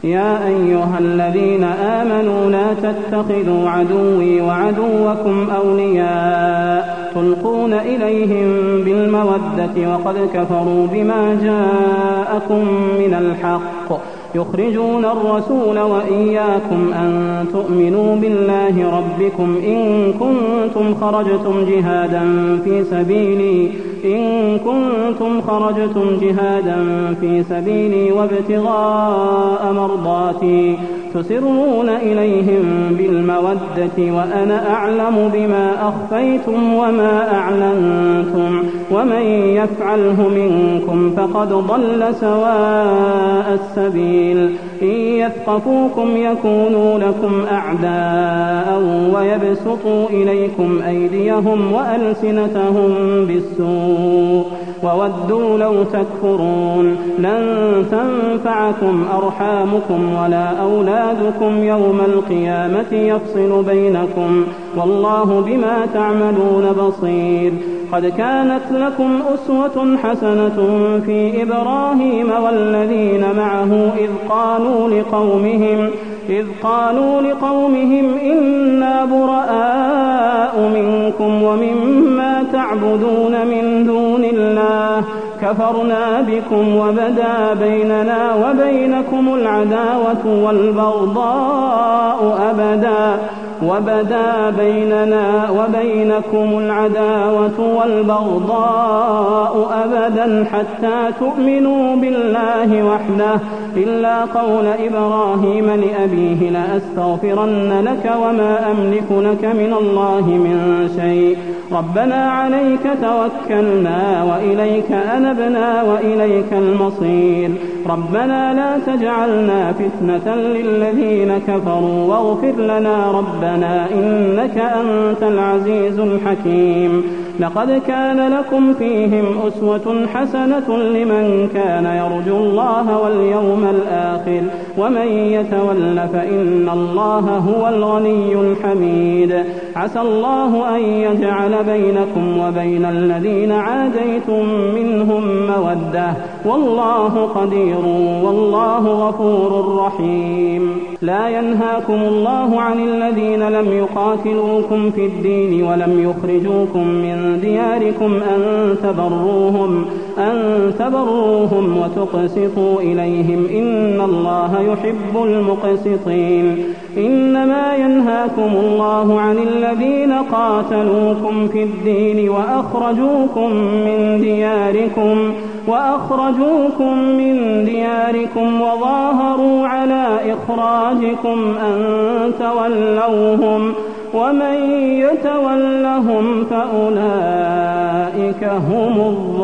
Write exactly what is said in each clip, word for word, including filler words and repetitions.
يا أيها الذين آمنوا لا تتخذوا عدوي وعدوكم أولياء تلقون إليهم بالمودة وقد كفروا بما جاءكم من الحق يخرجون الرسول وإياكم أن تؤمنوا بالله ربكم إن كنتم خرجتم جهادا في سبيلي إن كنتم خرجتم جهادا في سبيلي وابتغاء مرضاتي تسرون إليهم بالمودة وأنا أعلم بما أخفيتم وما أعلنتم ومن يفعله منكم فقد ضل سواء السبيل إن يثقفوكم يكونوا لكم أعداء ويبسطوا إليكم أيديهم وألسنتهم بالسوء وودوا لو تكفرون لن تنفعكم أرحامكم ولا أولادكم يوم القيامة يفصل بينكم والله بما تعملون بصير قد كانت لكم أسوة حسنة في إبراهيم والذين معه إذ قالوا لقومهم إذ قالوا لقومهم إنا براء منكم ومما تعبدون من دون الله كفرنا بكم وبدا بيننا وبينكم العداوة والبغضاء أبدا وبدا بيننا وبينكم العداوة والبغضاء أبدا حتى تؤمنوا بالله وحده إلا قول إبراهيم لأبيه لأستغفرن لك وما أملك لك من الله من شيء ربنا عليك توكلنا وإليك أنبنا وإليك المصير ربنا لا تجعلنا فتنة للذين كفروا واغفر لنا ربنا إنك أنت العزيز الحكيم لقد كان لكم فيهم أسوة حسنة لمن كان يرجو الله واليوم الآخر ومن يتول فإن الله هو الغني الحميد عسى الله أن يجعل بينكم وبين الذين عاديتم منهم مودة والله قدير والله غفور رحيم لا ينهاكم الله عن الذين لم يقاتلوكم في الدين ولم يخرجوكم من دياركم أن تبروهم أن تبروهم وتقسطوا إليهم إن الله يحب المقسطين إنما ينهاكم الله عن الذين قاتلوكم في الدين وأخرجوكم من دياركم وأخرجوكم من دياركم وظاهروا على إخراجكم أن تولوهم ومن يتولهم فأولئك هم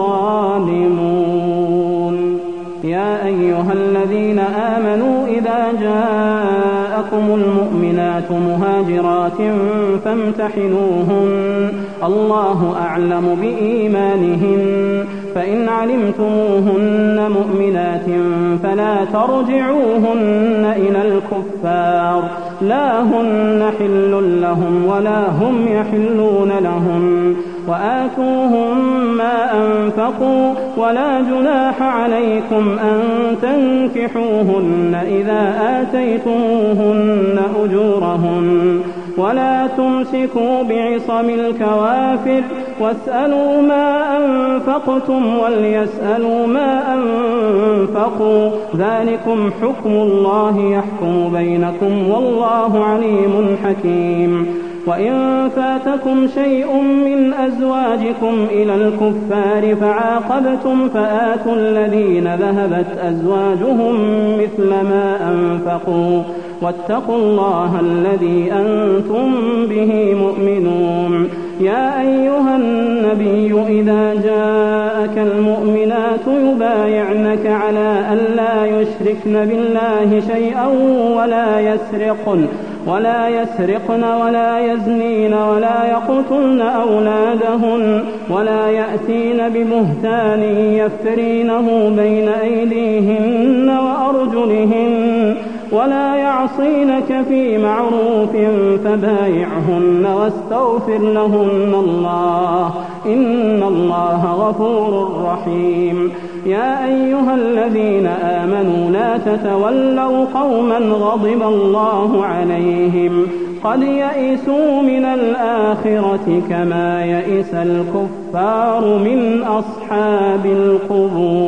الظالمون يا أيها الذين آمنوا إذا جاءكم المؤمنات مهاجرات فامتحنوهن الله أعلم بإيمانهن فإن علمتموهن مؤمنات فلا ترجعوهن إلى الكفار لا هن حل لهم ولا هم يحلون لهم وآتوهم ما أنفقوا ولا جناح عليكم أن تنكحوهن إذا آتيتموهن أجورهن ولا تمسكوا بعصم الكوافر واسألوا ما أنفقتم وليسألوا ما أنفقوا ذلكم حكم الله يحكم بينكم والله عليم حكيم وإن فاتكم شيء من أزواجكم إلى الكفار فعاقبتم فآتوا الذين ذهبت أزواجهم مثل ما أنفقوا واتقوا الله الذي أنتم به مؤمنون يا أيها النبي إذا جاءك المؤمنات يبايعنك على أن لا يشركن بالله شيئا ولا يسرقن ولا يسرقن ولا يزنين ولا يقتلن أولادهن ولا يأتين ببهتان يفترينه بين أيديهن وأرجلهن ولا يعصينك في معروف فبايعهن واستغفر لهن الله إن الله غفور رحيم يا أيها الذين آمنوا لا تتولوا قوما غضب الله عليهم قد يئسوا من الآخرة كما يئس الكفار من أصحاب القبور.